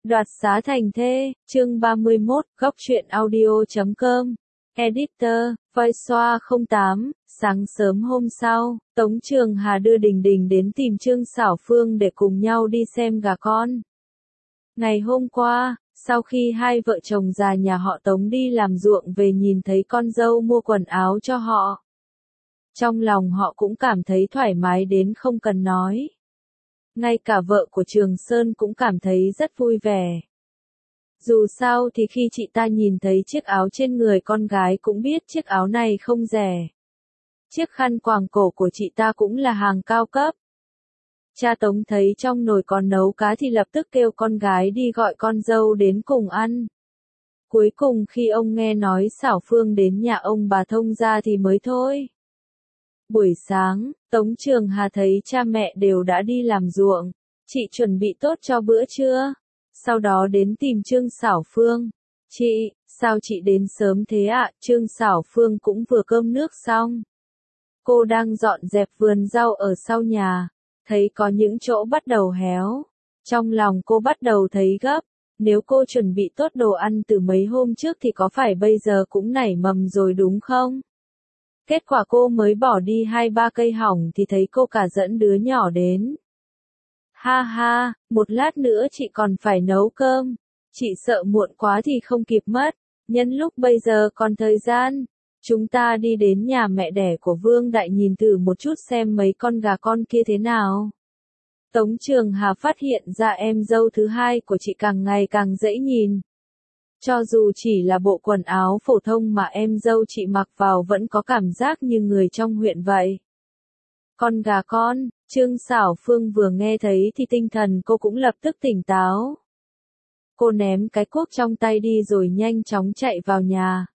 Đoạt xá thành thê, chương 31, góc truyện audio.com. Editor, Voiceover 08, sáng sớm hôm sau, Tống Trường Hà đưa Đình Đình đến tìm Trương Xảo Phương để cùng nhau đi xem gà con. Ngày hôm qua, sau khi hai vợ chồng già nhà họ Tống đi làm ruộng về nhìn thấy con dâu mua quần áo cho họ. Trong lòng họ cũng cảm thấy thoải mái đến không cần nói. Ngay cả vợ của Trường Sơn cũng cảm thấy rất vui vẻ. Dù sao thì khi chị ta nhìn thấy chiếc áo trên người con gái cũng biết chiếc áo này không rẻ. Chiếc khăn quàng cổ của chị ta cũng là hàng cao cấp. Cha Tống thấy trong nồi còn nấu cá thì lập tức kêu con gái đi gọi con dâu đến cùng ăn. Cuối cùng khi ông nghe nói Xảo Phương đến nhà ông bà thông gia thì mới thôi. Buổi sáng, Tống Trường Hà thấy cha mẹ đều đã đi làm ruộng. Chị chuẩn bị tốt cho bữa trưa. Sau đó đến tìm Trương Xảo Phương. Chị, sao chị đến sớm thế ạ? Trương Xảo Phương cũng vừa cơm nước xong. Cô đang dọn dẹp vườn rau ở sau nhà. Thấy có những chỗ bắt đầu héo. Trong lòng cô bắt đầu thấy gấp. Nếu cô chuẩn bị tốt đồ ăn từ mấy hôm trước thì có phải bây giờ cũng nảy mầm rồi đúng không? Kết quả cô mới bỏ đi 2-3 cây hỏng thì thấy cô cả dẫn đứa nhỏ đến. Ha ha, một lát nữa chị còn phải nấu cơm. Chị sợ muộn quá thì không kịp mất. Nhân lúc bây giờ còn thời gian, chúng ta đi đến nhà mẹ đẻ của Vương Đại nhìn thử một chút xem mấy con gà con kia thế nào. Tống Trường Hà phát hiện ra em dâu thứ hai của chị càng ngày càng dễ nhìn. Cho dù chỉ là bộ quần áo phổ thông mà em dâu chị mặc vào vẫn có cảm giác như người trong huyện vậy. Con gà con, Trương Xảo Phương vừa nghe thấy thì tinh thần cô cũng lập tức tỉnh táo. Cô ném cái cuốc trong tay đi rồi nhanh chóng chạy vào nhà.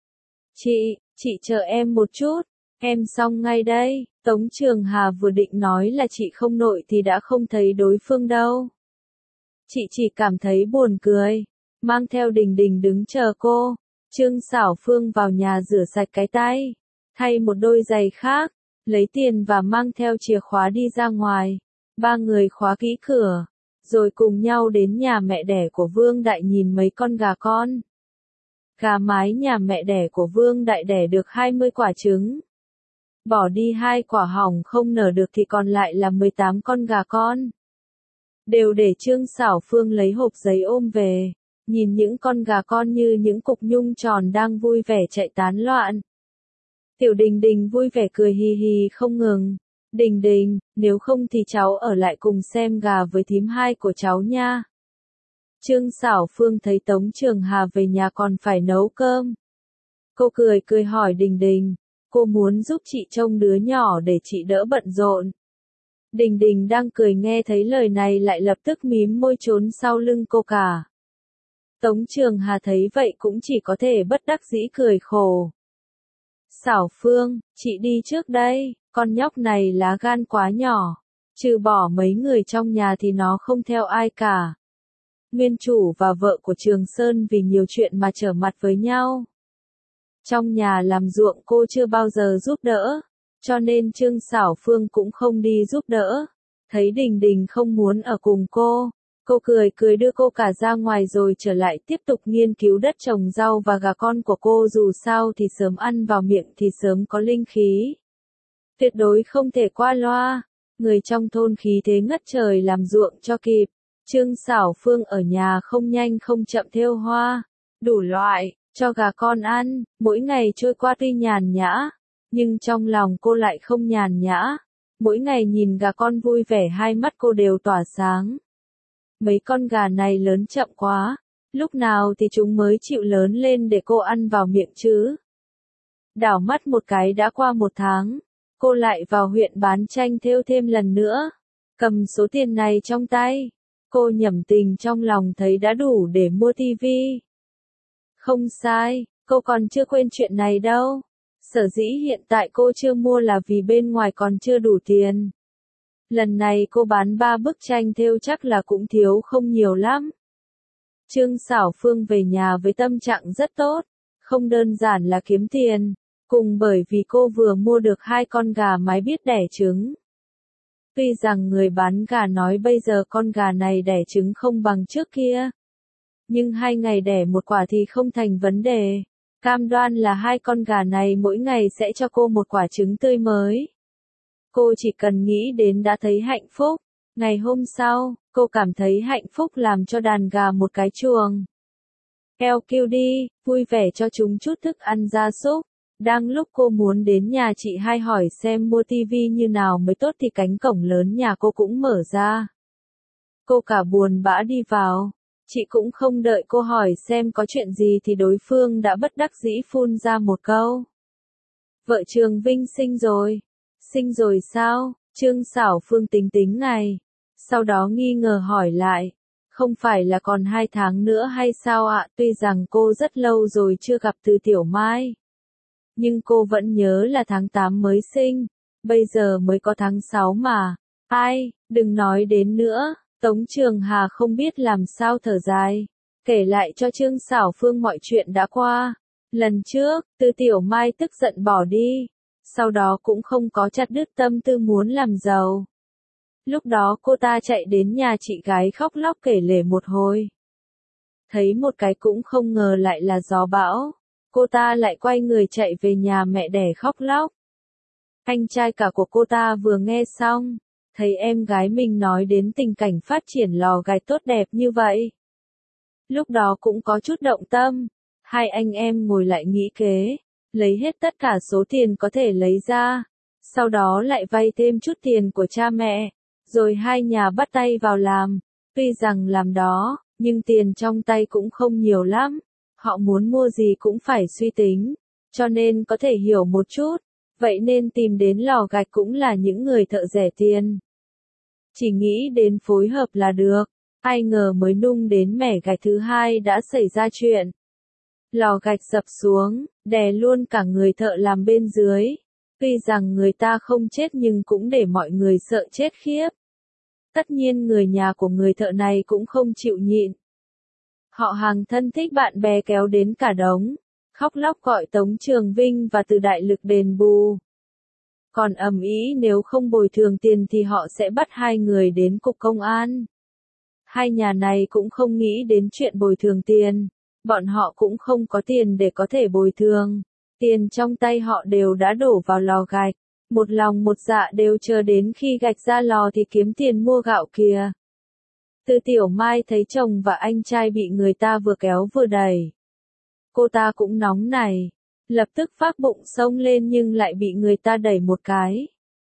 Chị chờ em một chút, em xong ngay đây. Tống Trường Hà vừa định nói là chị không nội thì đã không thấy đối phương đâu. Chị chỉ cảm thấy buồn cười. Mang theo Đình Đình đứng chờ cô. Trương Xảo Phương vào nhà rửa sạch cái tay, thay một đôi giày khác, lấy tiền và mang theo chìa khóa đi ra ngoài. Ba người khóa kỹ cửa, rồi cùng nhau đến nhà mẹ đẻ của Vương Đại nhìn mấy con gà con. Gà mái nhà mẹ đẻ của Vương Đại đẻ được 20 quả trứng. Bỏ đi 2 quả hỏng không nở được thì còn lại là 18 con gà con. Đều để Trương Xảo Phương lấy hộp giấy ôm về. Nhìn những con gà con như những cục nhung tròn đang vui vẻ chạy tán loạn. Tiểu Đình Đình vui vẻ cười hì hì không ngừng. Đình Đình, nếu không thì cháu ở lại cùng xem gà với thím hai của cháu nha. Trương Xảo Phương thấy Tống Trường Hà về nhà còn phải nấu cơm. Cô cười hỏi Đình Đình, cô muốn giúp chị trông đứa nhỏ để chị đỡ bận rộn. Đình Đình đang cười nghe thấy lời này lại lập tức mím môi trốn sau lưng cô cả. Tống Trường Hà thấy vậy cũng chỉ có thể bất đắc dĩ cười khổ. Xảo Phương, chị đi trước đây, con nhóc này lá gan quá nhỏ. Trừ bỏ mấy người trong nhà thì nó không theo ai cả. Nguyên chủ và vợ của Trường Sơn vì nhiều chuyện mà trở mặt với nhau. Trong nhà làm ruộng cô chưa bao giờ giúp đỡ, cho nên Trương Xảo Phương cũng không đi giúp đỡ. Thấy Đình Đình không muốn ở cùng cô cười đưa cô cả ra ngoài rồi trở lại tiếp tục nghiên cứu đất trồng rau và gà con của cô, dù sao thì sớm ăn vào miệng thì sớm có linh khí. Tuyệt đối không thể qua loa, người trong thôn khí thế ngất trời làm ruộng cho kịp. Trương Xảo Phương ở nhà không nhanh không chậm thêu hoa, đủ loại, cho gà con ăn, mỗi ngày trôi qua tuy nhàn nhã, nhưng trong lòng cô lại không nhàn nhã. Mỗi ngày nhìn gà con vui vẻ hai mắt cô đều tỏa sáng. Mấy con gà này lớn chậm quá, lúc nào thì chúng mới chịu lớn lên để cô ăn vào miệng chứ? Đảo mắt một cái đã qua 1 tháng, cô lại vào huyện bán tranh thêu thêm lần nữa. Cầm số tiền này trong tay, cô nhẩm tình trong lòng thấy đã đủ để mua tivi. Không sai, cô còn chưa quên chuyện này đâu. Sở dĩ hiện tại cô chưa mua là vì bên ngoài còn chưa đủ tiền. Lần này cô bán 3 bức tranh thêu chắc là cũng thiếu không nhiều lắm. Trương Xảo Phương về nhà với tâm trạng rất tốt, không đơn giản là kiếm tiền, cùng bởi vì cô vừa mua được 2 con gà mái biết đẻ trứng. Tuy rằng người bán gà nói bây giờ con gà này đẻ trứng không bằng trước kia, nhưng 2 ngày đẻ một quả thì không thành vấn đề. Cam đoan là 2 con gà này mỗi ngày sẽ cho cô một quả trứng tươi mới. Cô chỉ cần nghĩ đến đã thấy hạnh phúc. Ngày hôm sau, cô cảm thấy hạnh phúc làm cho đàn gà một cái chuồng. Eo kêu đi, vui vẻ cho chúng chút thức ăn gia súc. Đang lúc cô muốn đến nhà chị hai hỏi xem mua tivi như nào mới tốt thì cánh cổng lớn nhà cô cũng mở ra. Cô cả buồn bã đi vào. Chị cũng không đợi cô hỏi xem có chuyện gì thì đối phương đã bất đắc dĩ phun ra một câu. Vợ Trường Vinh sinh rồi. Sinh rồi sao? Trương Xảo Phương tính tính ngày. Sau đó nghi ngờ hỏi lại. Không phải là còn 2 tháng nữa hay sao ạ? Tuy rằng cô rất lâu rồi chưa gặp Từ Tiểu Mai. Nhưng cô vẫn nhớ là tháng 8 mới sinh. Bây giờ mới có tháng 6 mà. Ai, đừng nói đến nữa. Tống Trường Hà không biết làm sao thở dài. Kể lại cho Trương Xảo Phương mọi chuyện đã qua. Lần trước, Từ Tiểu Mai tức giận bỏ đi. Sau đó cũng không có chặt đứt tâm tư muốn làm giàu. Lúc đó cô ta chạy đến nhà chị gái khóc lóc kể lể một hồi. Thấy một cái cũng không ngờ lại là gió bão. Cô ta lại quay người chạy về nhà mẹ đẻ khóc lóc. Anh trai cả của cô ta vừa nghe xong, thấy em gái mình nói đến tình cảnh phát triển lò gạch tốt đẹp như vậy. Lúc đó cũng có chút động tâm. Hai anh em ngồi lại nghĩ kế, lấy hết tất cả số tiền có thể lấy ra. Sau đó lại vay thêm chút tiền của cha mẹ. Rồi hai nhà bắt tay vào làm. Tuy rằng làm đó, nhưng tiền trong tay cũng không nhiều lắm. Họ muốn mua gì cũng phải suy tính. Cho nên có thể hiểu một chút. Vậy nên tìm đến lò gạch cũng là những người thợ rẻ tiền. Chỉ nghĩ đến phối hợp là được. Ai ngờ mới nung đến mẻ gạch thứ hai đã xảy ra chuyện. Lò gạch sập xuống, đè luôn cả người thợ làm bên dưới. Tuy rằng người ta không chết nhưng cũng để mọi người sợ chết khiếp. Tất nhiên người nhà của người thợ này cũng không chịu nhịn. Họ hàng thân thích bạn bè kéo đến cả đống, khóc lóc gọi Tống Trường Vinh và Từ Đại Lực đền bù. Còn ầm ĩ nếu không bồi thường tiền thì họ sẽ bắt hai người đến cục công an. Hai nhà này cũng không nghĩ đến chuyện bồi thường tiền. Bọn họ cũng không có tiền để có thể bồi thường. Tiền trong tay họ đều đã đổ vào lò gạch. Một lòng một dạ đều chờ đến khi gạch ra lò thì kiếm tiền mua gạo kìa. Từ Tiểu Mai thấy chồng và anh trai bị người ta vừa kéo vừa đẩy. Cô ta cũng nóng này. Lập tức phác bụng xông lên nhưng lại bị người ta đẩy một cái.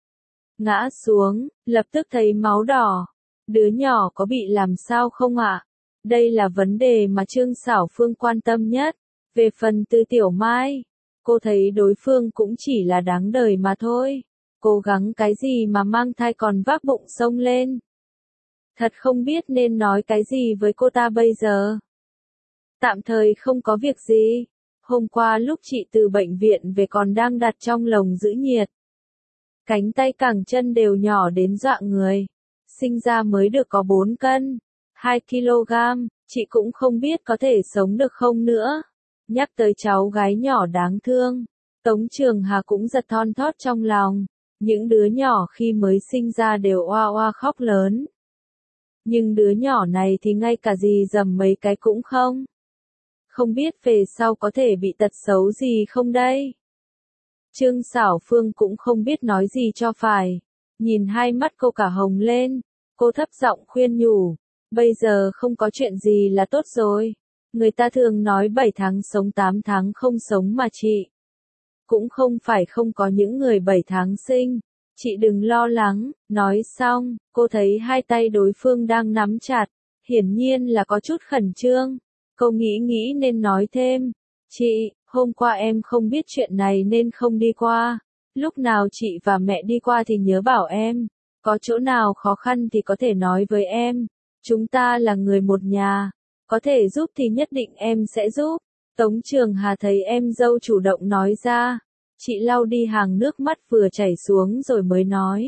Ngã xuống, lập tức thấy máu đỏ. Đứa nhỏ có bị làm sao không ạ? Đây là vấn đề mà Trương Xảo Phương quan tâm nhất. Về phần Từ Tiểu Mai, cô thấy đối phương cũng chỉ là đáng đời mà thôi. Cố gắng cái gì mà mang thai còn vác bụng xông lên. Thật không biết nên nói cái gì với cô ta bây giờ. Tạm thời không có việc gì. Hôm qua lúc chị từ bệnh viện về còn đang đặt trong lồng giữ nhiệt. Cánh tay cẳng chân đều nhỏ đến dọa người. Sinh ra mới được có 4 cân, 2 kg, chị cũng không biết có thể sống được không nữa. Nhắc tới cháu gái nhỏ đáng thương, Tống Trường Hà cũng giật thon thót trong lòng. Những đứa nhỏ khi mới sinh ra đều oa oa khóc lớn. Nhưng đứa nhỏ này thì ngay cả gì dầm mấy cái cũng không. Không biết về sau có thể bị tật xấu gì không đây? Trương Xảo Phương cũng không biết nói gì cho phải. Nhìn hai mắt cô cả hồng lên, cô thấp giọng khuyên nhủ. Bây giờ không có chuyện gì là tốt rồi. Người ta thường nói 7 tháng sống 8 tháng không sống mà chị. Cũng không phải không có những người 7 tháng sinh. Chị đừng lo lắng. Nói xong, cô thấy hai tay đối phương đang nắm chặt. Hiển nhiên là có chút khẩn trương. Cô nghĩ nên nói thêm. Chị, hôm qua em không biết chuyện này nên không đi qua. Lúc nào chị và mẹ đi qua thì nhớ bảo em. Có chỗ nào khó khăn thì có thể nói với em. Chúng ta là người một nhà. Có thể giúp thì nhất định em sẽ giúp. Tống Trường Hà thấy em dâu chủ động nói ra. Chị lau đi hàng nước mắt vừa chảy xuống rồi mới nói.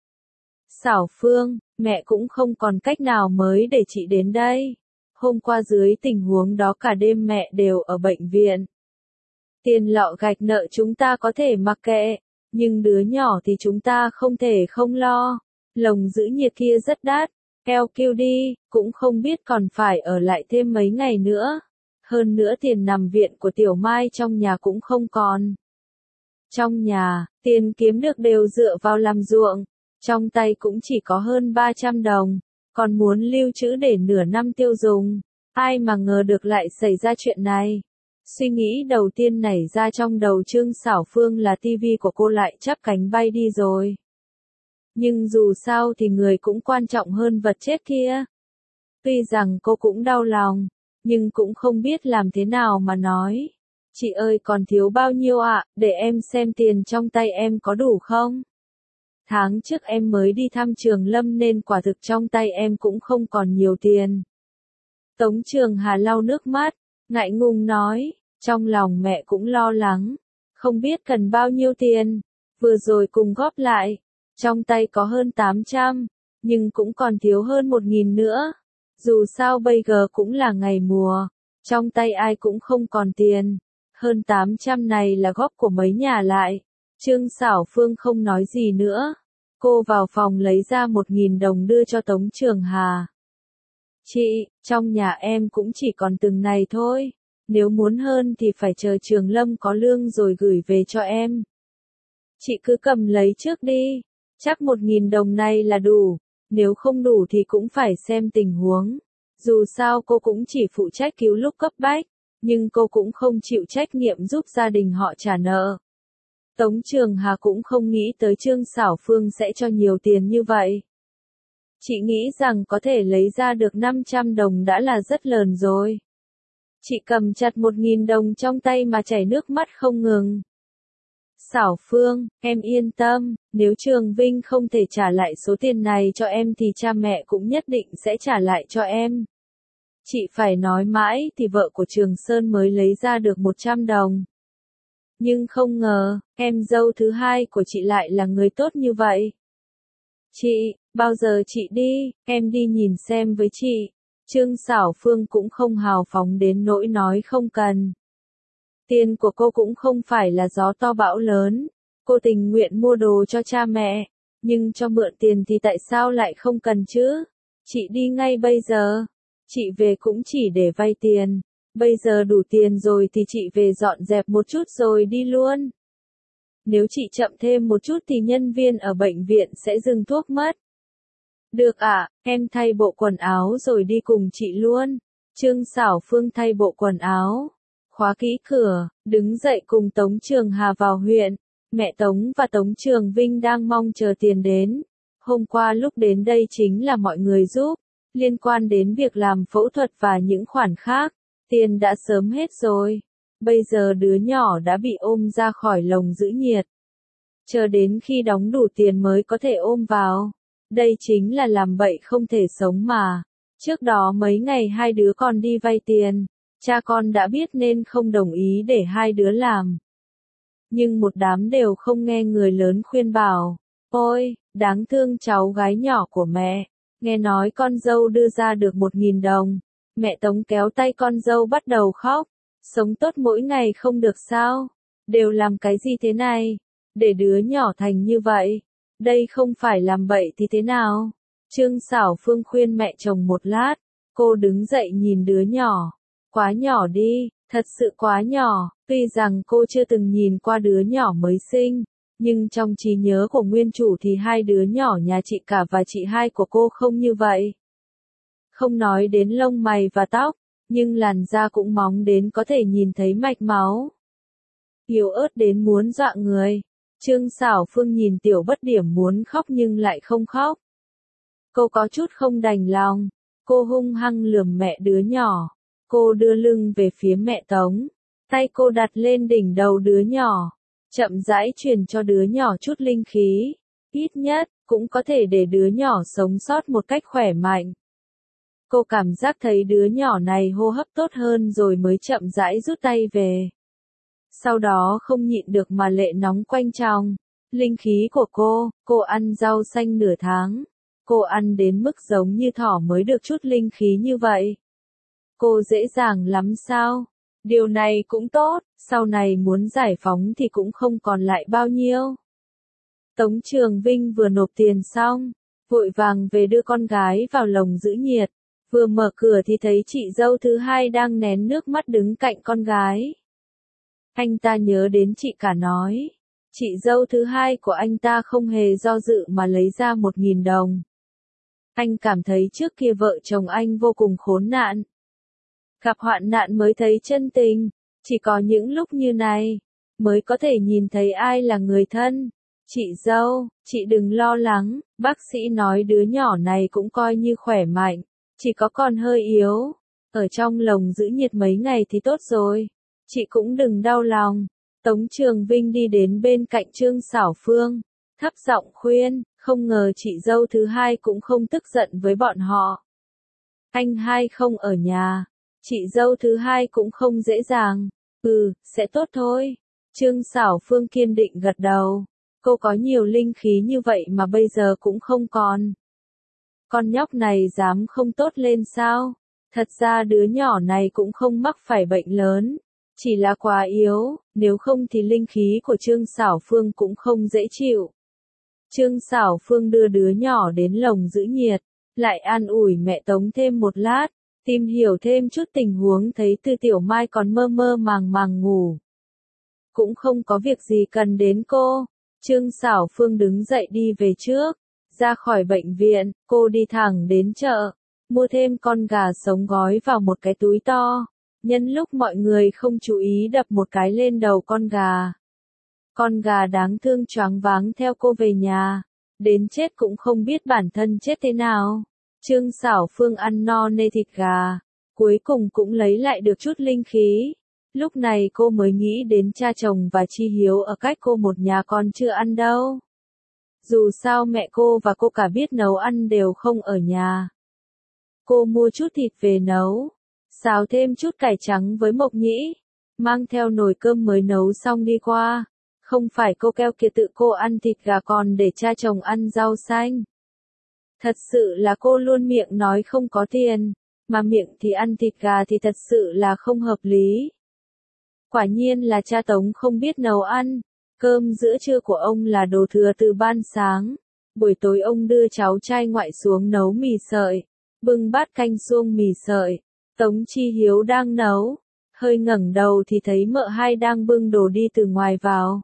Xảo Phương, mẹ cũng không còn cách nào mới để chị đến đây. Hôm qua dưới tình huống đó cả đêm mẹ đều ở bệnh viện. Tiền lọ gạch nợ chúng ta có thể mặc kệ. Nhưng đứa nhỏ thì chúng ta không thể không lo. Lồng giữ nhiệt kia rất đắt. Eo kêu đi, cũng không biết còn phải ở lại thêm mấy ngày nữa. Hơn nữa tiền nằm viện của Tiểu Mai trong nhà cũng không còn. Trong nhà, tiền kiếm được đều dựa vào làm ruộng, trong tay cũng chỉ có hơn 300 đồng, còn muốn lưu trữ để nửa năm tiêu dùng. Ai mà ngờ được lại xảy ra chuyện này. Suy nghĩ đầu tiên nảy ra trong đầu Trương Xảo Phương là tivi của cô lại chắp cánh bay đi rồi. Nhưng dù sao thì người cũng quan trọng hơn vật chết kia. Tuy rằng cô cũng đau lòng, nhưng cũng không biết làm thế nào mà nói. Chị ơi còn thiếu bao nhiêu ạ, để em xem tiền trong tay em có đủ không? Tháng trước em mới đi thăm Trường Lâm nên quả thực trong tay em cũng không còn nhiều tiền. Tống Trường Hà lau nước mắt, ngại ngùng nói, trong lòng mẹ cũng lo lắng, không biết cần bao nhiêu tiền, vừa rồi cùng góp lại, trong tay có hơn 800, nhưng cũng còn thiếu hơn 1.000 nữa. Dù sao bây giờ cũng là ngày mùa, trong tay ai cũng không còn tiền, hơn 800 này là góp của mấy nhà lại. Trương Xảo Phương không nói gì nữa, cô vào phòng lấy ra 1.000 đồng đưa cho Tống Trường Hà. Chị, trong nhà em cũng chỉ còn từng này thôi, nếu muốn hơn thì phải chờ Trường Lâm có lương rồi gửi về cho em. Chị cứ cầm lấy trước đi, chắc 1.000 đồng này là đủ, nếu không đủ thì cũng phải xem tình huống. Dù sao cô cũng chỉ phụ trách cứu lúc cấp bách, nhưng cô cũng không chịu trách nhiệm giúp gia đình họ trả nợ. Tống Trường Hà cũng không nghĩ tới Trương Xảo Phương sẽ cho nhiều tiền như vậy. Chị nghĩ rằng có thể lấy ra được 500 đồng đã là rất lớn rồi. Chị cầm chặt 1.000 đồng trong tay mà chảy nước mắt không ngừng. Xảo Phương, em yên tâm, nếu Trường Vinh không thể trả lại số tiền này cho em thì cha mẹ cũng nhất định sẽ trả lại cho em. Chị phải nói mãi thì vợ của Trường Sơn mới lấy ra được 100 đồng. Nhưng không ngờ, em dâu thứ hai của chị lại là người tốt như vậy. Chị, bao giờ chị đi, em đi nhìn xem với chị. Trương Xảo Phương cũng không hào phóng đến nỗi nói không cần. Tiền của cô cũng không phải là gió to bão lớn, cô tình nguyện mua đồ cho cha mẹ, nhưng cho mượn tiền thì tại sao lại không cần chứ? Chị đi ngay bây giờ. Chị về cũng chỉ để vay tiền, bây giờ đủ tiền rồi thì chị về dọn dẹp một chút rồi đi luôn. Nếu chị chậm thêm một chút thì nhân viên ở bệnh viện sẽ dừng thuốc mất. Được ạ, em thay bộ quần áo rồi đi cùng chị luôn. Trương Xảo Phương thay bộ quần áo, khóa kỹ cửa, đứng dậy cùng Tống Trường Hà vào huyện. Mẹ Tống và Tống Trường Vinh đang mong chờ tiền đến. Hôm qua lúc đến đây chính là mọi người giúp, liên quan đến việc làm phẫu thuật và những khoản khác, tiền đã sớm hết rồi. Bây giờ đứa nhỏ đã bị ôm ra khỏi lồng giữ nhiệt. Chờ đến khi đóng đủ tiền mới có thể ôm vào. Đây chính là làm bậy không thể sống mà. Trước đó mấy ngày hai đứa con đi vay tiền, cha con đã biết nên không đồng ý để hai đứa làm. Nhưng một đám đều không nghe người lớn khuyên bảo. Ôi, đáng thương cháu gái nhỏ của mẹ. Nghe nói con dâu đưa ra được 1.000 đồng. Mẹ Tống kéo tay con dâu bắt đầu khóc. Sống tốt mỗi ngày không được sao? Đều làm cái gì thế này? Để đứa nhỏ thành như vậy. Đây không phải làm bậy thì thế nào? Trương Xảo Phương khuyên mẹ chồng một lát. Cô đứng dậy nhìn đứa nhỏ. Quá nhỏ đi, thật sự quá nhỏ. Tuy rằng cô chưa từng nhìn qua đứa nhỏ mới sinh, nhưng trong trí nhớ của nguyên chủ thì hai đứa nhỏ nhà chị cả và chị hai của cô không như vậy. Không nói đến lông mày và tóc, nhưng làn da cũng móng đến có thể nhìn thấy mạch máu. Yếu ớt đến muốn dọa người. Trương Xảo Phương nhìn Tiểu Bất Điểm muốn khóc nhưng lại không khóc. Cô có chút không đành lòng. Cô hung hăng lườm mẹ đứa nhỏ. Cô đưa lưng về phía mẹ Tống. Tay cô đặt lên đỉnh đầu đứa nhỏ. Chậm rãi truyền cho đứa nhỏ chút linh khí. Ít nhất, cũng có thể để đứa nhỏ sống sót một cách khỏe mạnh. Cô cảm giác thấy đứa nhỏ này hô hấp tốt hơn rồi mới chậm rãi rút tay về. Sau đó không nhịn được mà lệ nóng quanh tròng. Linh khí của cô ăn rau xanh nửa tháng. Cô ăn đến mức giống như thỏ mới được chút linh khí như vậy. Cô dễ dàng lắm sao? Điều này cũng tốt, sau này muốn giải phóng thì cũng không còn lại bao nhiêu. Tống Trường Vinh vừa nộp tiền xong, vội vàng về đưa con gái vào lồng giữ nhiệt. Vừa mở cửa thì thấy chị dâu thứ hai đang nén nước mắt đứng cạnh con gái. Anh ta nhớ đến chị cả nói. Chị dâu thứ hai của anh ta không hề do dự mà lấy ra 1.000 đồng. Anh cảm thấy trước kia vợ chồng anh vô cùng khốn nạn. Gặp hoạn nạn mới thấy chân tình, chỉ có những lúc như này, mới có thể nhìn thấy ai là người thân. Chị dâu, chị đừng lo lắng, bác sĩ nói đứa nhỏ này cũng coi như khỏe mạnh, chỉ có còn hơi yếu. Ở trong lồng giữ nhiệt mấy ngày thì tốt rồi, chị cũng đừng đau lòng. Tống Trường Vinh đi đến bên cạnh Trương Xảo Phương, thấp giọng khuyên, không ngờ chị dâu thứ hai cũng không tức giận với bọn họ. Anh hai không ở nhà, chị dâu thứ hai cũng không dễ dàng. Sẽ tốt thôi. Trương Xảo Phương kiên định gật đầu. Cô có nhiều linh khí như vậy mà bây giờ cũng không còn. Con nhóc này dám không tốt lên sao? Thật ra đứa nhỏ này cũng không mắc phải bệnh lớn, chỉ là quá yếu, nếu không thì linh khí của Trương Xảo Phương cũng không dễ chịu. Trương Xảo Phương đưa đứa nhỏ đến lồng giữ nhiệt, lại an ủi mẹ Tống thêm một lát, tìm hiểu thêm chút tình huống thấy Từ Tiểu Mai còn mơ mơ màng màng ngủ. Cũng không có việc gì cần đến cô. Trương Xảo Phương đứng dậy đi về trước. Ra khỏi bệnh viện, cô đi thẳng đến chợ, mua thêm con gà sống gói vào một cái túi to. Nhân lúc mọi người không chú ý đập một cái lên đầu con gà. Con gà đáng thương choáng váng theo cô về nhà. Đến chết cũng không biết bản thân chết thế nào. Trương Xảo Phương ăn no nê thịt gà. Cuối cùng cũng lấy lại được chút linh khí. Lúc này cô mới nghĩ đến cha chồng và Chi Hiếu ở cách cô một nhà còn chưa ăn đâu. Dù sao mẹ cô và cô cả biết nấu ăn đều không ở nhà. Cô mua chút thịt về nấu, xào thêm chút cải trắng với mộc nhĩ, mang theo nồi cơm mới nấu xong đi qua. Không phải cô keo kiệt tự cô ăn thịt gà còn để cha chồng ăn rau xanh. Thật sự là cô luôn miệng nói không có tiền, mà miệng thì ăn thịt gà thì thật sự là không hợp lý. Quả nhiên là cha Tống không biết nấu ăn. Cơm giữa trưa của ông là đồ thừa từ ban sáng. Buổi tối ông đưa cháu trai ngoại xuống nấu mì sợi, bưng bát canh suông mì sợi. Tống Chi Hiếu đang nấu, hơi ngẩng đầu thì thấy mợ hai đang bưng đồ đi từ ngoài vào.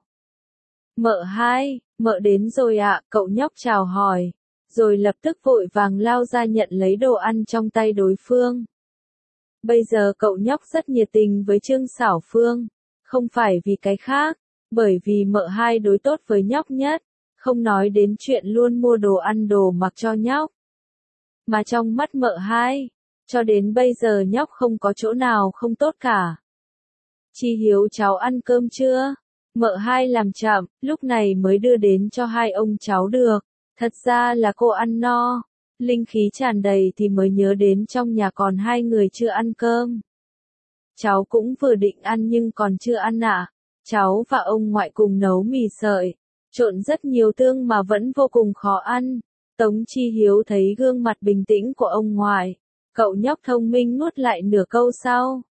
Mợ hai, mợ đến rồi ạ, cậu nhóc chào hỏi, rồi lập tức vội vàng lao ra nhận lấy đồ ăn trong tay đối phương. Bây giờ cậu nhóc rất nhiệt tình với Trương Xảo Phương, không phải vì cái khác, bởi vì mợ hai đối tốt với nhóc nhất, không nói đến chuyện luôn mua đồ ăn đồ mặc cho nhóc. Mà trong mắt mợ hai, cho đến bây giờ nhóc không có chỗ nào không tốt cả. Chi Hiếu cháu ăn cơm chưa? Mợ hai làm chậm, lúc này mới đưa đến cho hai ông cháu được. Thật ra là cô ăn no, linh khí tràn đầy thì mới nhớ đến trong nhà còn hai người chưa ăn cơm. Cháu cũng vừa định ăn nhưng còn chưa ăn ạ. Cháu và ông ngoại cùng nấu mì sợi, trộn rất nhiều tương mà vẫn vô cùng khó ăn. Tống Chi Hiếu thấy gương mặt bình tĩnh của ông ngoại, cậu nhóc thông minh nuốt lại nửa câu sau.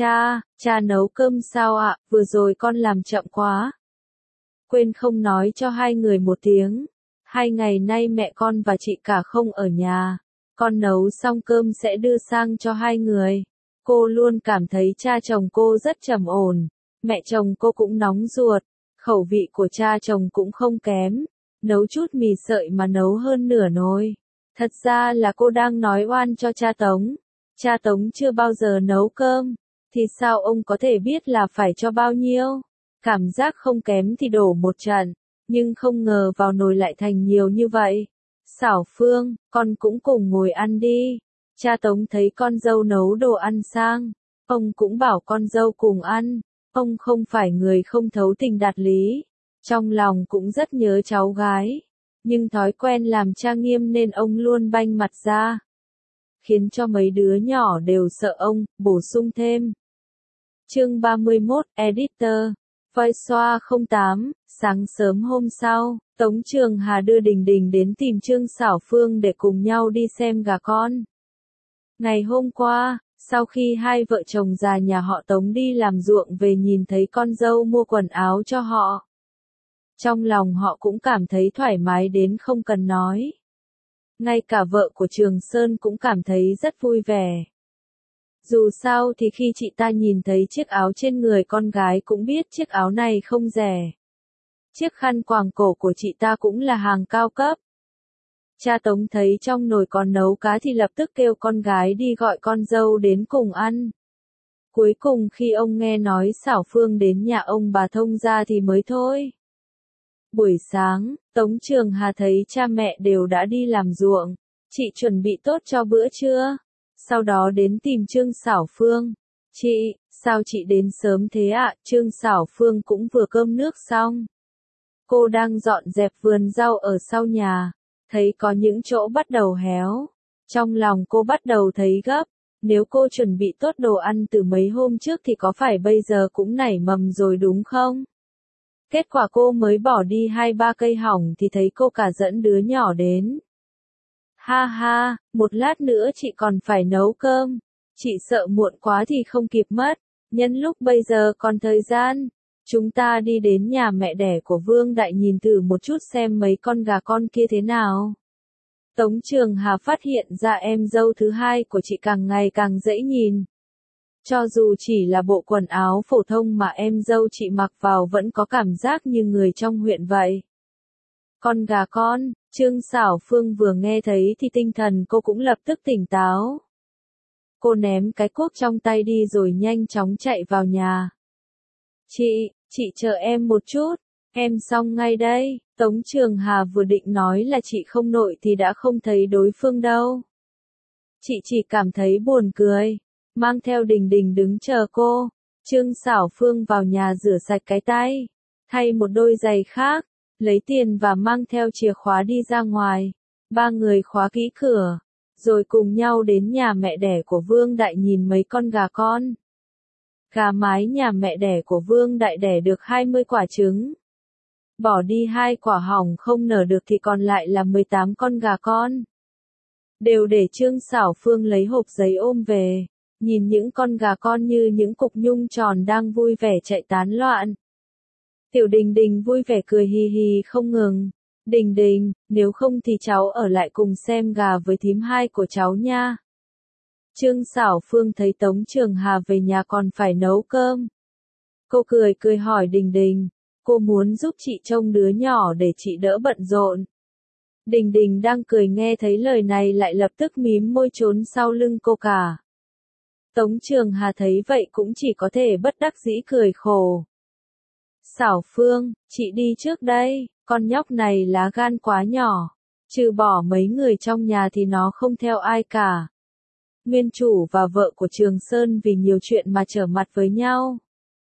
Cha nấu cơm sao ạ, vừa rồi con làm chậm quá. Quên không nói cho hai người một tiếng. 2 ngày nay mẹ con và chị cả không ở nhà. Con nấu xong cơm sẽ đưa sang cho hai người. Cô luôn cảm thấy cha chồng cô rất trầm ổn. Mẹ chồng cô cũng nóng ruột. Khẩu vị của cha chồng cũng không kém. Nấu chút mì sợi mà nấu hơn nửa nồi. Thật ra là cô đang nói oan cho cha Tống. Cha Tống chưa bao giờ nấu cơm. Thì sao ông có thể biết là phải cho bao nhiêu? Cảm giác không kém thì đổ một trận. Nhưng không ngờ vào nồi lại thành nhiều như vậy. Xảo Phương, con cũng cùng ngồi ăn đi. Cha Tống thấy con dâu nấu đồ ăn sang. Ông cũng bảo con dâu cùng ăn. Ông không phải người không thấu tình đạt lý. Trong lòng cũng rất nhớ cháu gái. Nhưng thói quen làm cha nghiêm nên ông luôn banh mặt ra. Khiến cho mấy đứa nhỏ đều sợ ông, bổ sung thêm. Chương 31, Editor. Voi xoa 08, sáng sớm hôm sau, Tống Trường Hà đưa Đình Đình đến tìm Trương Xảo Phương để cùng nhau đi xem gà con. Ngày hôm qua, sau khi hai vợ chồng già nhà họ Tống đi làm ruộng về nhìn thấy con dâu mua quần áo cho họ. Trong lòng họ cũng cảm thấy thoải mái đến không cần nói. Ngay cả vợ của Trường Sơn cũng cảm thấy rất vui vẻ. Dù sao thì khi chị ta nhìn thấy chiếc áo trên người con gái cũng biết chiếc áo này không rẻ. Chiếc khăn quàng cổ của chị ta cũng là hàng cao cấp. Cha Tống thấy trong nồi còn nấu cá thì lập tức kêu con gái đi gọi con dâu đến cùng ăn. Cuối cùng khi ông nghe nói Xảo Phương đến nhà ông bà thông gia thì mới thôi. Buổi sáng, Tống Trường Hà thấy cha mẹ đều đã đi làm ruộng. Chị chuẩn bị tốt cho bữa trưa. Sau đó đến tìm Trương Xảo Phương. Chị, sao chị đến sớm thế ạ? Trương Xảo Phương cũng vừa cơm nước xong. Cô đang dọn dẹp vườn rau ở sau nhà. Thấy có những chỗ bắt đầu héo. Trong lòng cô bắt đầu thấy gấp. Nếu cô chuẩn bị tốt đồ ăn từ mấy hôm trước thì có phải bây giờ cũng nảy mầm rồi đúng không? Kết quả cô mới bỏ đi 2-3 cây hỏng thì thấy cô cả dẫn đứa nhỏ đến. Ha ha, một lát nữa chị còn phải nấu cơm. Chị sợ muộn quá thì không kịp mất. Nhân lúc bây giờ còn thời gian, chúng ta đi đến nhà mẹ đẻ của Vương Đại nhìn thử một chút xem mấy con gà con kia thế nào. Tống Trường Hà phát hiện ra em dâu thứ hai của chị càng ngày càng dễ nhìn. Cho dù chỉ là bộ quần áo phổ thông mà em dâu chị mặc vào vẫn có cảm giác như người trong huyện vậy. Con gà con, Trương Xảo Phương vừa nghe thấy thì tinh thần cô cũng lập tức tỉnh táo. Cô ném cái cuốc trong tay đi rồi nhanh chóng chạy vào nhà. Chị chờ em một chút, em xong ngay đây. Tống Trường Hà vừa định nói là chị không nội thì đã không thấy đối phương đâu. Chị chỉ cảm thấy buồn cười, mang theo Đình Đình đứng chờ cô. Trương Xảo Phương vào nhà rửa sạch cái tay, thay một đôi giày khác, lấy tiền và mang theo chìa khóa đi ra ngoài. Ba người khóa kỹ cửa, rồi cùng nhau đến nhà mẹ đẻ của Vương Đại nhìn mấy con gà con. Gà mái nhà mẹ đẻ của Vương Đại đẻ được 20 quả trứng. Bỏ đi 2 quả hỏng không nở được thì còn lại là 18 con gà con. Đều để Trương Xảo Phương lấy hộp giấy ôm về, nhìn những con gà con như những cục nhung tròn đang vui vẻ chạy tán loạn. Tiểu Đình Đình vui vẻ cười hì hì không ngừng. Đình Đình, nếu không thì cháu ở lại cùng xem gà với thím hai của cháu nha. Trương Xảo Phương thấy Tống Trường Hà về nhà còn phải nấu cơm. Cô cười cười hỏi Đình Đình, cô muốn giúp chị trông đứa nhỏ để chị đỡ bận rộn. Đình Đình đang cười nghe thấy lời này lại lập tức mím môi trốn sau lưng cô cả. Tống Trường Hà thấy vậy cũng chỉ có thể bất đắc dĩ cười khổ. Xảo Phương, chị đi trước đây, con nhóc này lá gan quá nhỏ. Trừ bỏ mấy người trong nhà thì nó không theo ai cả. Nguyên chủ và vợ của Trường Sơn vì nhiều chuyện mà trở mặt với nhau.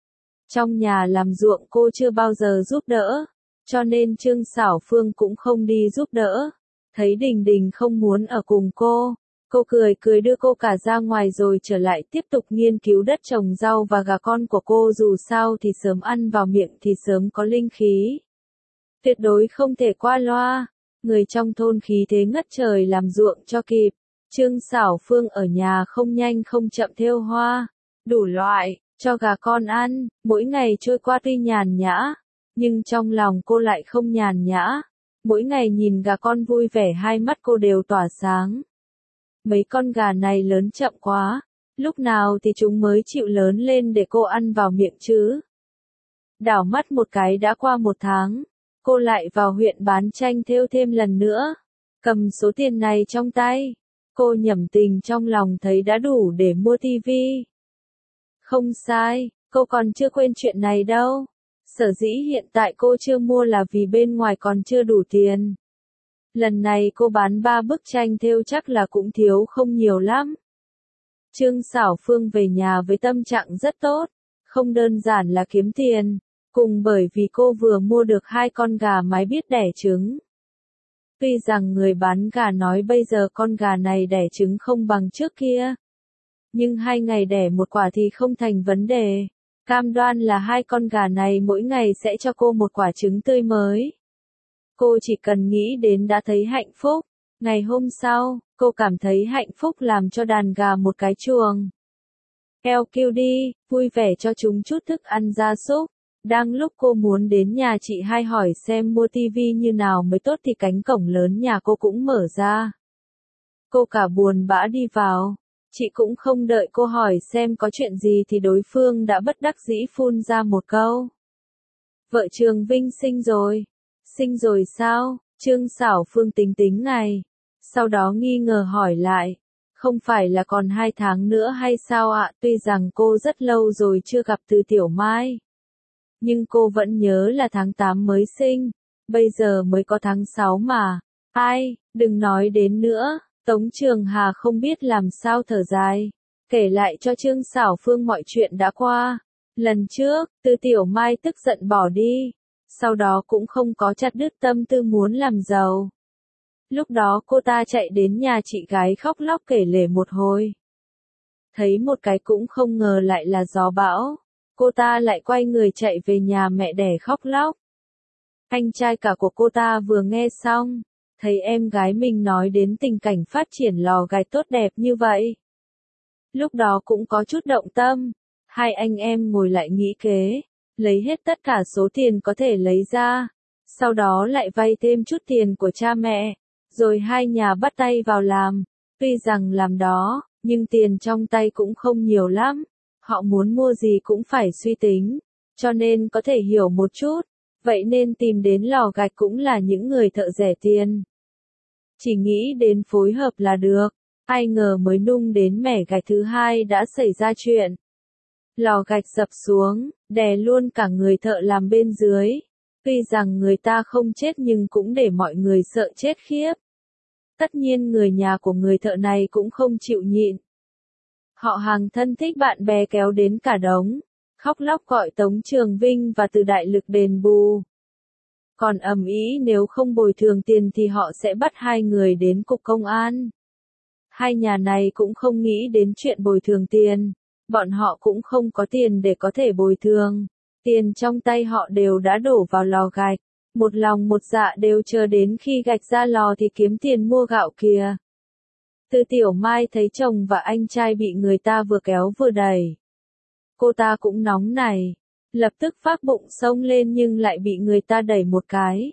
Trong nhà làm ruộng cô chưa bao giờ giúp đỡ, cho nên Trương Xảo Phương cũng không đi giúp đỡ. Thấy Đình Đình không muốn ở cùng cô cười cười đưa cô cả ra ngoài rồi trở lại tiếp tục nghiên cứu đất trồng rau và gà con của cô, dù sao thì sớm ăn vào miệng thì sớm có linh khí. Tuyệt đối không thể qua loa, người trong thôn khí thế ngất trời làm ruộng cho kịp. Trương Xảo Phương ở nhà không nhanh không chậm thêu hoa, đủ loại, cho gà con ăn, mỗi ngày trôi qua tuy nhàn nhã, nhưng trong lòng cô lại không nhàn nhã. Mỗi ngày nhìn gà con vui vẻ hai mắt cô đều tỏa sáng. Mấy con gà này lớn chậm quá, lúc nào thì chúng mới chịu lớn lên để cô ăn vào miệng chứ? Đảo mắt một cái đã qua 1 tháng, cô lại vào huyện bán tranh thêu thêm lần nữa. Cầm số tiền này trong tay, cô nhẩm tình trong lòng thấy đã đủ để mua tivi. Không sai, cô còn chưa quên chuyện này đâu. Sở dĩ hiện tại cô chưa mua là vì bên ngoài còn chưa đủ tiền. Lần này cô bán 3 bức tranh thêu chắc là cũng thiếu không nhiều lắm. Trương Xảo Phương về nhà với tâm trạng rất tốt, không đơn giản là kiếm tiền, cùng bởi vì cô vừa mua được 2 con gà mái biết đẻ trứng. Tuy rằng người bán gà nói bây giờ con gà này đẻ trứng không bằng trước kia, nhưng 2 ngày đẻ 1 quả thì không thành vấn đề. Cam đoan là 2 con gà này mỗi ngày sẽ cho cô 1 quả trứng tươi mới. Cô chỉ cần nghĩ đến đã thấy hạnh phúc. Ngày hôm sau, cô cảm thấy hạnh phúc làm cho đàn gà một cái chuồng. Eo kêu đi, vui vẻ cho chúng chút thức ăn gia súc. Đang lúc cô muốn đến nhà chị hai hỏi xem mua tivi như nào mới tốt thì cánh cổng lớn nhà cô cũng mở ra. Cô cả buồn bã đi vào. Chị cũng không đợi cô hỏi xem có chuyện gì thì đối phương đã bất đắc dĩ phun ra một câu. Vợ Trường Vinh sinh rồi. Sinh rồi sao? Trương Xảo Phương tính tính ngày. Sau đó nghi ngờ hỏi lại. Không phải là còn 2 tháng nữa hay sao ạ? Tuy rằng cô rất lâu rồi chưa gặp Từ Tiểu Mai. Nhưng cô vẫn nhớ là tháng 8 mới sinh. Bây giờ mới có tháng 6 mà. Ai, đừng nói đến nữa. Tống Trường Hà không biết làm sao thở dài. Kể lại cho Trương Xảo Phương mọi chuyện đã qua. Lần trước, Từ Tiểu Mai tức giận bỏ đi. Sau đó cũng không có chặt đứt tâm tư muốn làm giàu. Lúc đó cô ta chạy đến nhà chị gái khóc lóc kể lể một hồi. Thấy một cái cũng không ngờ lại là gió bão. Cô ta lại quay người chạy về nhà mẹ đẻ khóc lóc. Anh trai cả của cô ta vừa nghe xong, thấy em gái mình nói đến tình cảnh phát triển lò gạch tốt đẹp như vậy. Lúc đó cũng có chút động tâm. Hai anh em ngồi lại nghĩ kế, lấy hết tất cả số tiền có thể lấy ra. Sau đó lại vay thêm chút tiền của cha mẹ. Rồi hai nhà bắt tay vào làm. Tuy rằng làm đó, nhưng tiền trong tay cũng không nhiều lắm. Họ muốn mua gì cũng phải suy tính. Cho nên có thể hiểu một chút. Vậy nên tìm đến lò gạch cũng là những người thợ rẻ tiền. Chỉ nghĩ đến phối hợp là được. Ai ngờ mới nung đến mẻ gạch thứ hai đã xảy ra chuyện. Lò gạch sập xuống, đè luôn cả người thợ làm bên dưới. Tuy rằng người ta không chết nhưng cũng để mọi người sợ chết khiếp. Tất nhiên người nhà của người thợ này cũng không chịu nhịn. Họ hàng thân thích bạn bè kéo đến cả đống, khóc lóc gọi Tống Trường Vinh và Từ Đại Lực đền bù. Còn ầm ĩ nếu không bồi thường tiền thì họ sẽ bắt hai người đến cục công an. Hai nhà này cũng không nghĩ đến chuyện bồi thường tiền. Bọn họ cũng không có tiền để có thể bồi thường. Tiền trong tay họ đều đã đổ vào lò gạch. Một lòng một dạ đều chờ đến khi gạch ra lò thì kiếm tiền mua gạo kìa. Từ Tiểu Mai thấy chồng và anh trai bị người ta vừa kéo vừa đẩy. Cô ta cũng nóng này. Lập tức phác bụng xông lên nhưng lại bị người ta đẩy một cái.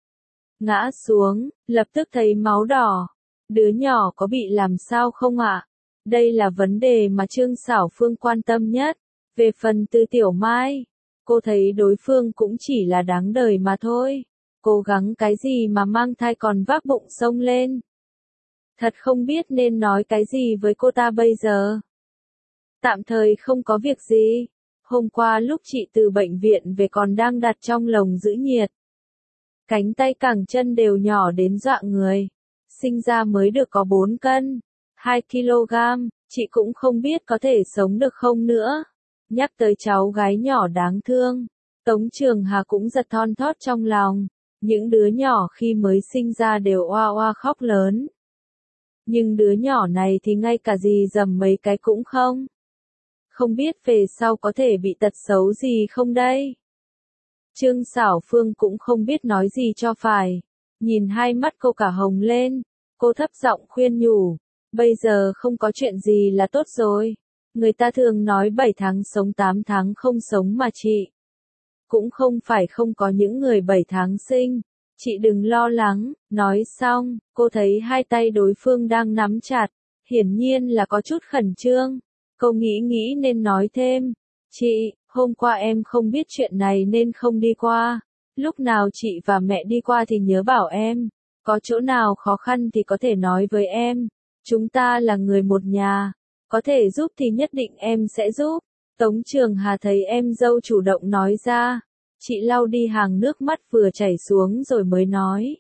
Ngã xuống, lập tức thấy máu đỏ. Đứa nhỏ có bị làm sao không ạ? Đây là vấn đề mà Trương Xảo Phương quan tâm nhất. Về phần Từ Tiểu Mai, cô thấy đối phương cũng chỉ là đáng đời mà thôi. Cố gắng cái gì mà mang thai còn vác bụng xông lên. Thật không biết nên nói cái gì với cô ta bây giờ. Tạm thời không có việc gì. Hôm qua lúc chị từ bệnh viện về còn đang đặt trong lồng giữ nhiệt. Cánh tay cẳng chân đều nhỏ đến dọa người. Sinh ra mới được có 4 cân, 2 kg, chị cũng không biết có thể sống được không nữa. Nhắc tới cháu gái nhỏ đáng thương, Tống Trường Hà cũng giật thon thót trong lòng. Những đứa nhỏ khi mới sinh ra đều oa oa khóc lớn. Nhưng đứa nhỏ này thì ngay cả gì dầm mấy cái cũng không. Không biết về sau có thể bị tật xấu gì không đây? Trương Xảo Phương cũng không biết nói gì cho phải. Nhìn hai mắt cô cả hồng lên, cô thấp giọng khuyên nhủ. Bây giờ không có chuyện gì là tốt rồi. Người ta thường nói 7 tháng sống 8 tháng không sống mà chị. Cũng không phải không có những người 7 tháng sinh. Chị đừng lo lắng. Nói xong, cô thấy hai tay đối phương đang nắm chặt. Hiển nhiên là có chút khẩn trương. Cô nghĩ nên nói thêm. Chị, hôm qua em không biết chuyện này nên không đi qua. Lúc nào chị và mẹ đi qua thì nhớ bảo em. Có chỗ nào khó khăn thì có thể nói với em. Chúng ta là người một nhà. Có thể giúp thì nhất định em sẽ giúp. Tống Trường Hà thấy em dâu chủ động nói ra. Chị lau đi hàng nước mắt vừa chảy xuống rồi mới nói.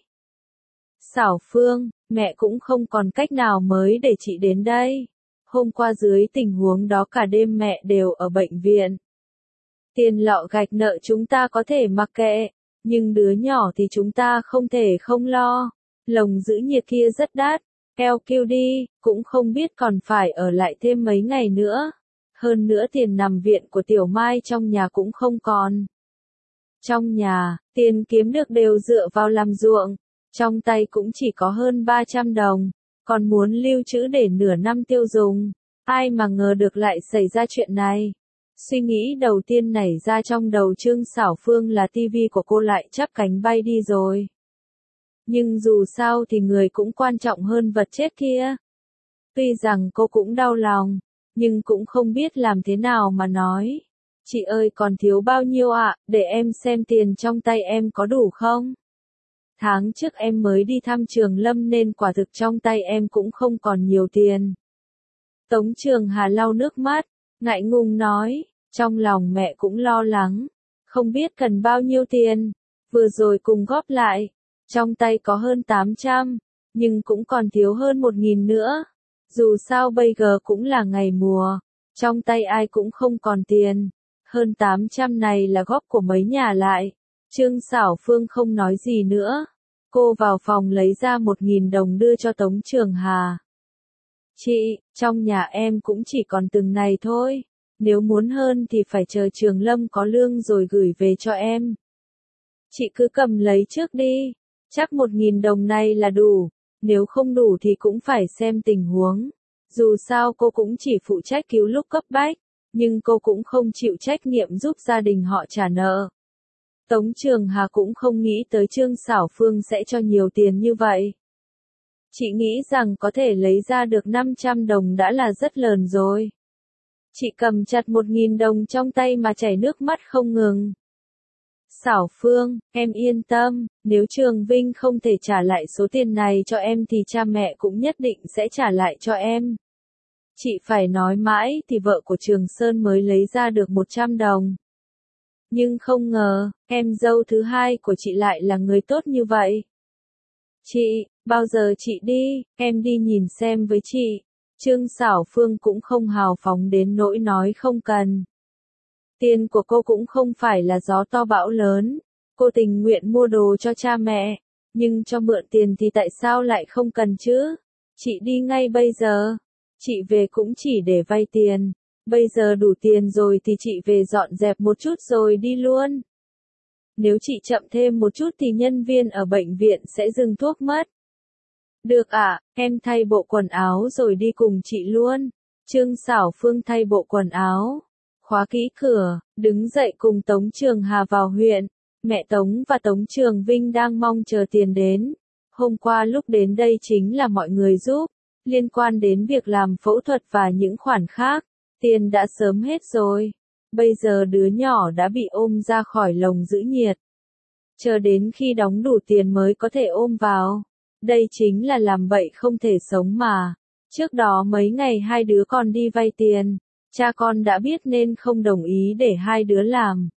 Xảo Phương, mẹ cũng không còn cách nào mới để chị đến đây. Hôm qua dưới tình huống đó cả đêm mẹ đều ở bệnh viện. Tiền lọ gạch nợ chúng ta có thể mặc kệ. Nhưng đứa nhỏ thì chúng ta không thể không lo. Lồng giữ nhiệt kia rất đắt. LQD, cũng không biết còn phải ở lại thêm mấy ngày nữa. Hơn nữa tiền nằm viện của Tiểu Mai trong nhà cũng không còn. Trong nhà, tiền kiếm được đều dựa vào làm ruộng. Trong tay cũng chỉ có hơn 300 đồng. Còn muốn lưu trữ để nửa năm tiêu dùng. Ai mà ngờ được lại xảy ra chuyện này. Suy nghĩ đầu tiên nảy ra trong đầu Trương Xảo Phương là tivi của cô lại chắp cánh bay đi rồi. Nhưng dù sao thì người cũng quan trọng hơn vật chết kia. Tuy rằng cô cũng đau lòng, nhưng cũng không biết làm thế nào mà nói. Chị ơi còn thiếu bao nhiêu ạ, để em xem tiền trong tay em có đủ không? Tháng trước em mới đi thăm Trường Lâm nên quả thực trong tay em cũng không còn nhiều tiền. Tống Trường Hà lau nước mắt, ngại ngùng nói, trong lòng mẹ cũng lo lắng, không biết cần bao nhiêu tiền, vừa rồi cùng góp lại, trong tay có hơn 800, nhưng cũng còn thiếu hơn 1.000 nữa. Dù sao bây giờ cũng là ngày mùa, trong tay ai cũng không còn tiền, hơn 800 này là góp của mấy nhà lại. Trương Sảo Phương không nói gì nữa, cô vào phòng lấy ra 1.000 đồng đưa cho Tống Trường Hà. Chị, trong nhà em cũng chỉ còn từng này thôi, nếu muốn hơn thì phải chờ Trường Lâm có lương rồi gửi về cho em. Chị cứ cầm lấy trước đi, chắc 1.000 đồng này là đủ, nếu không đủ thì cũng phải xem tình huống. Dù sao cô cũng chỉ phụ trách cứu lúc cấp bách, nhưng cô cũng không chịu trách nhiệm giúp gia đình họ trả nợ. Tống Trường Hà cũng không nghĩ tới Trương Sảo Phương sẽ cho nhiều tiền như vậy. Chị nghĩ rằng có thể lấy ra được 500 đồng đã là rất lớn rồi. Chị cầm chặt 1.000 đồng trong tay mà chảy nước mắt không ngừng. Sảo Phương, em yên tâm, nếu Trường Vinh không thể trả lại số tiền này cho em thì cha mẹ cũng nhất định sẽ trả lại cho em. Chị phải nói mãi thì vợ của Trường Sơn mới lấy ra được 100 đồng. Nhưng không ngờ, em dâu thứ hai của chị lại là người tốt như vậy. Chị, bao giờ chị đi, em đi nhìn xem với chị. Trương Sảo Phương cũng không hào phóng đến nỗi nói không cần. Tiền của cô cũng không phải là gió to bão lớn, cô tình nguyện mua đồ cho cha mẹ, nhưng cho mượn tiền thì tại sao lại không cần chứ? Chị đi ngay bây giờ. Chị về cũng chỉ để vay tiền, bây giờ đủ tiền rồi thì chị về dọn dẹp một chút rồi đi luôn. Nếu chị chậm thêm một chút thì nhân viên ở bệnh viện sẽ dừng thuốc mất. Được ạ, em thay bộ quần áo rồi đi cùng chị luôn. Trương Sảo Phương thay bộ quần áo, khóa kỹ cửa, đứng dậy cùng Tống Trường Hà vào huyện. Mẹ Tống và Tống Trường Vinh đang mong chờ tiền đến. Hôm qua lúc đến đây chính là mọi người giúp, liên quan đến việc làm phẫu thuật và những khoản khác, tiền đã sớm hết rồi. Bây giờ đứa nhỏ đã bị ôm ra khỏi lồng giữ nhiệt. Chờ đến khi đóng đủ tiền mới có thể ôm vào. Đây chính là làm bậy không thể sống mà. Trước đó mấy ngày hai đứa con đi vay tiền, cha con đã biết nên không đồng ý để hai đứa làm.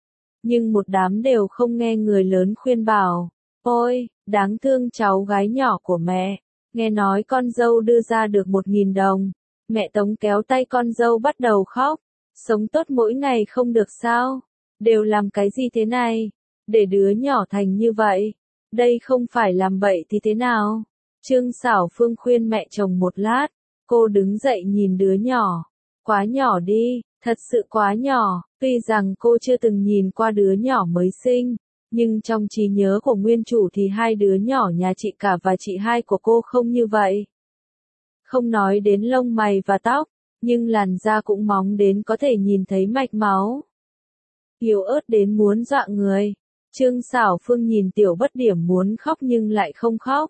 Nhưng một đám đều không nghe người lớn khuyên bảo. Ôi, đáng thương cháu gái nhỏ của mẹ. Nghe nói con dâu đưa ra được 1.000 đồng. Mẹ Tống kéo tay con dâu bắt đầu khóc. Sống tốt mỗi ngày không được sao? Đều làm cái gì thế này? Để đứa nhỏ thành như vậy. Đây không phải làm bậy thì thế nào? Trương Sảo Phương khuyên mẹ chồng một lát. Cô đứng dậy nhìn đứa nhỏ. Quá nhỏ đi, thật sự quá nhỏ. Tuy rằng cô chưa từng nhìn qua đứa nhỏ mới sinh, nhưng trong trí nhớ của nguyên chủ thì hai đứa nhỏ nhà chị cả và chị hai của cô không như vậy. Không nói đến lông mày và tóc, nhưng làn da cũng móng đến có thể nhìn thấy mạch máu. Yếu ớt đến muốn dọa người. Trương Sảo Phương nhìn Tiểu Bất Điểm muốn khóc nhưng lại không khóc.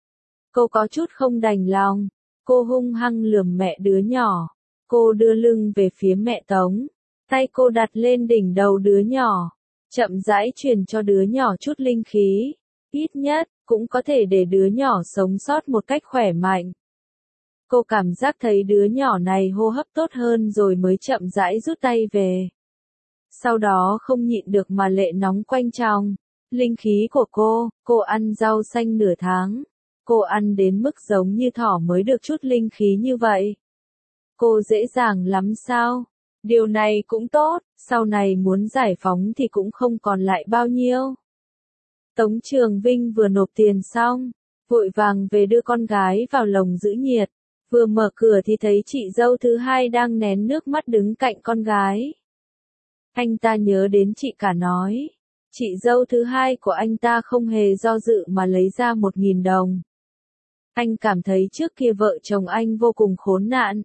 Cô có chút không đành lòng. Cô hung hăng lườm mẹ đứa nhỏ. Cô đưa lưng về phía mẹ Tống. Tay cô đặt lên đỉnh đầu đứa nhỏ. Chậm rãi truyền cho đứa nhỏ chút linh khí. Ít nhất, cũng có thể để đứa nhỏ sống sót một cách khỏe mạnh. Cô cảm giác thấy đứa nhỏ này hô hấp tốt hơn rồi mới chậm rãi rút tay về. Sau đó không nhịn được mà lệ nóng quanh tròng. Linh khí của cô ăn rau xanh nửa tháng. Cô ăn đến mức giống như thỏ mới được chút linh khí như vậy. Cô dễ dàng lắm sao? Điều này cũng tốt, sau này muốn giải phóng thì cũng không còn lại bao nhiêu. Tống Trường Vinh vừa nộp tiền xong, vội vàng về đưa con gái vào lồng giữ nhiệt. Vừa mở cửa thì thấy chị dâu thứ hai đang nén nước mắt đứng cạnh con gái. Anh ta nhớ đến chị cả nói. Chị dâu thứ hai của anh ta không hề do dự mà lấy ra 1.000 đồng. Anh cảm thấy trước kia vợ chồng anh vô cùng khốn nạn.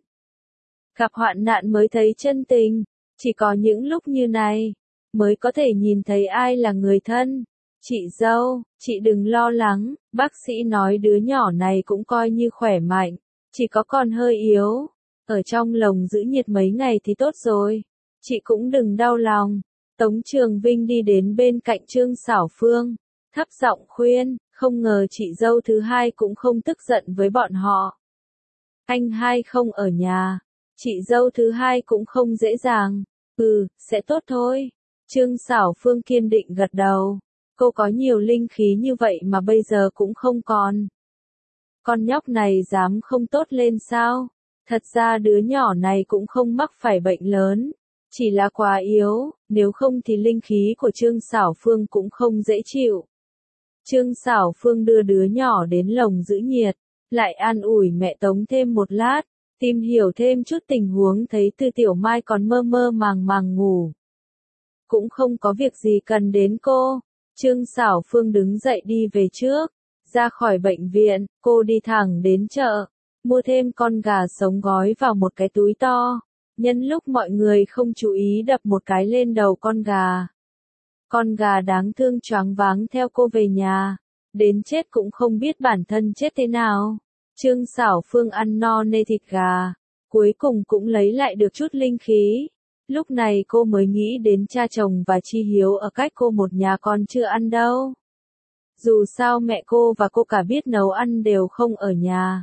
Gặp hoạn nạn mới thấy chân tình, chỉ có những lúc như này, mới có thể nhìn thấy ai là người thân. Chị dâu, chị đừng lo lắng, bác sĩ nói đứa nhỏ này cũng coi như khỏe mạnh, Chỉ có còn hơi yếu. Ở trong lồng giữ nhiệt mấy ngày thì tốt rồi. Chị cũng đừng đau lòng. Tống Trường Vinh đi đến bên cạnh Trương Xảo Phương, thấp giọng khuyên, không ngờ chị dâu thứ hai cũng không tức giận với bọn họ. Anh hai không ở nhà, chị dâu thứ hai cũng không dễ dàng. Sẽ tốt thôi. Trương Xảo Phương kiên định gật đầu. Cô có nhiều linh khí như vậy mà bây giờ cũng không còn. Con nhóc này dám không tốt lên sao? Thật ra đứa nhỏ này cũng không mắc phải bệnh lớn. Chỉ là quá yếu, nếu không thì linh khí của Trương Xảo Phương cũng không dễ chịu. Trương Xảo Phương đưa đứa nhỏ đến lồng giữ nhiệt, lại an ủi mẹ Tống thêm một lát, tìm hiểu thêm chút tình huống thấy Từ Tiểu Mai còn mơ mơ màng màng ngủ. Cũng không có việc gì cần đến cô. Trương Xảo Phương đứng dậy đi về trước. Ra khỏi bệnh viện, cô đi thẳng đến chợ, mua thêm con gà sống gói vào một cái túi to. Nhân lúc mọi người không chú ý đập một cái lên đầu con gà. Con gà đáng thương choáng váng theo cô về nhà. Đến chết cũng không biết bản thân chết thế nào. Trương Xảo Phương ăn no nê thịt gà. Cuối cùng cũng lấy lại được chút linh khí. Lúc này cô mới nghĩ đến cha chồng và Chi Hiếu ở cách cô một nhà còn chưa ăn đâu. Dù sao mẹ cô và cô cả biết nấu ăn đều không ở nhà.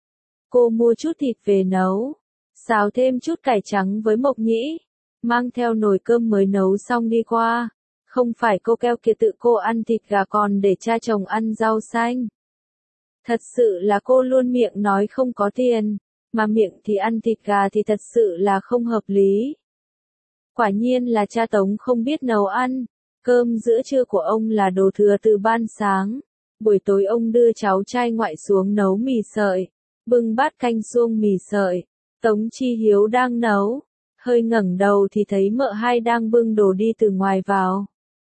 Cô mua chút thịt về nấu. Xào thêm chút cải trắng với mộc nhĩ. Mang theo nồi cơm mới nấu xong đi qua. Không phải cô keo kiệt tự cô ăn thịt gà còn để cha chồng ăn rau xanh. Thật sự là cô luôn miệng nói không có tiền. Mà miệng thì ăn thịt gà thì thật sự là không hợp lý. Quả nhiên là cha Tống không biết nấu ăn. Cơm giữa trưa của ông là đồ thừa từ ban sáng. Buổi tối ông đưa cháu trai ngoại xuống nấu mì sợi. Bưng bát canh suông mì sợi. Tống Chi Hiếu đang nấu. Hơi ngẩng đầu thì thấy mợ hai đang bưng đồ đi từ ngoài vào.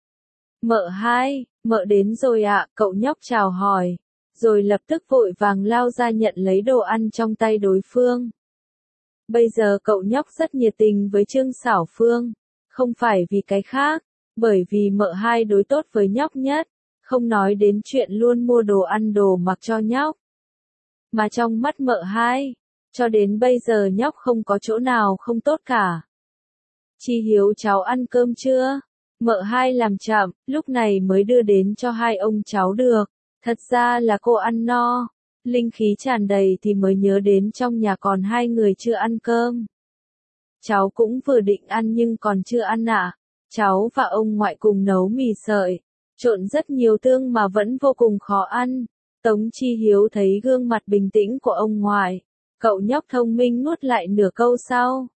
Mợ hai, mợ đến rồi ạ, cậu nhóc chào hỏi. Rồi lập tức vội vàng lao ra nhận lấy đồ ăn trong tay đối phương. Bây giờ cậu nhóc rất nhiệt tình với Trương Xảo Phương. Không phải vì cái khác. Bởi vì mợ hai đối tốt với nhóc nhất. Không nói đến chuyện luôn mua đồ ăn đồ mặc cho nhóc. Mà trong mắt mợ hai, cho đến bây giờ nhóc không có chỗ nào không tốt cả. Chi Hiếu cháu ăn cơm chưa? Mợ hai làm chậm, lúc này mới đưa đến cho hai ông cháu được. Thật ra là cô ăn no. Linh khí tràn đầy thì mới nhớ đến trong nhà còn hai người chưa ăn cơm. Cháu cũng vừa định ăn nhưng còn chưa ăn ạ. Cháu và ông ngoại cùng nấu mì sợi. Trộn rất nhiều tương mà vẫn vô cùng khó ăn. Tống Chi Hiếu thấy gương mặt bình tĩnh của ông ngoại. Cậu nhóc thông minh nuốt lại nửa câu sau.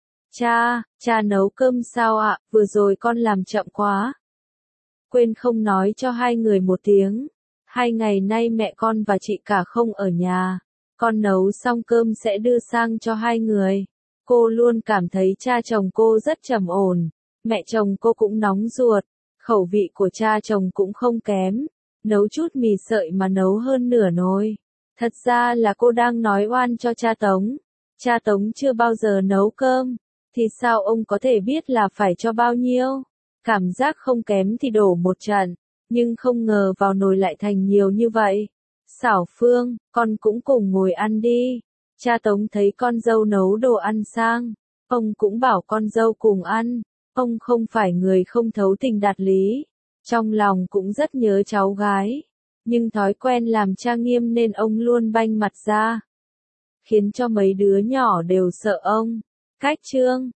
Cha nấu cơm sao ạ, vừa rồi con làm chậm quá. Quên không nói cho hai người một tiếng. 2 ngày nay mẹ con và chị cả không ở nhà. Con nấu xong cơm sẽ đưa sang cho hai người. Cô luôn cảm thấy cha chồng cô rất trầm ổn. Mẹ chồng cô cũng nóng ruột. Khẩu vị của cha chồng cũng không kém. Nấu chút mì sợi mà nấu hơn nửa nồi. Thật ra là cô đang nói oan cho cha Tống. Cha Tống chưa bao giờ nấu cơm. Thì sao ông có thể biết là phải cho bao nhiêu? Cảm giác không kém thì đổ một trận. Nhưng không ngờ vào nồi lại thành nhiều như vậy. Xảo Phương, con cũng cùng ngồi ăn đi. Cha Tống thấy con dâu nấu đồ ăn sang. Ông cũng bảo con dâu cùng ăn. Ông không phải người không thấu tình đạt lý. Trong lòng cũng rất nhớ cháu gái. Nhưng thói quen làm cha nghiêm nên ông luôn banh mặt ra. Khiến cho mấy đứa nhỏ đều sợ ông. Cách chương